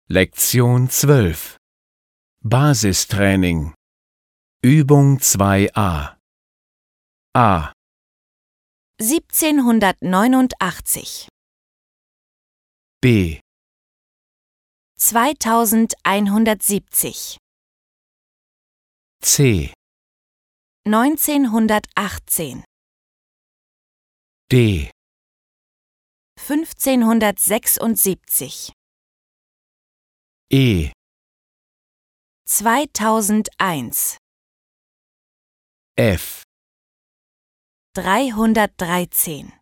Lektion 12 Basistraining Übung 2a A. 1789 B. 2170 C. 1918 D. 1576 E. 2001 F. 313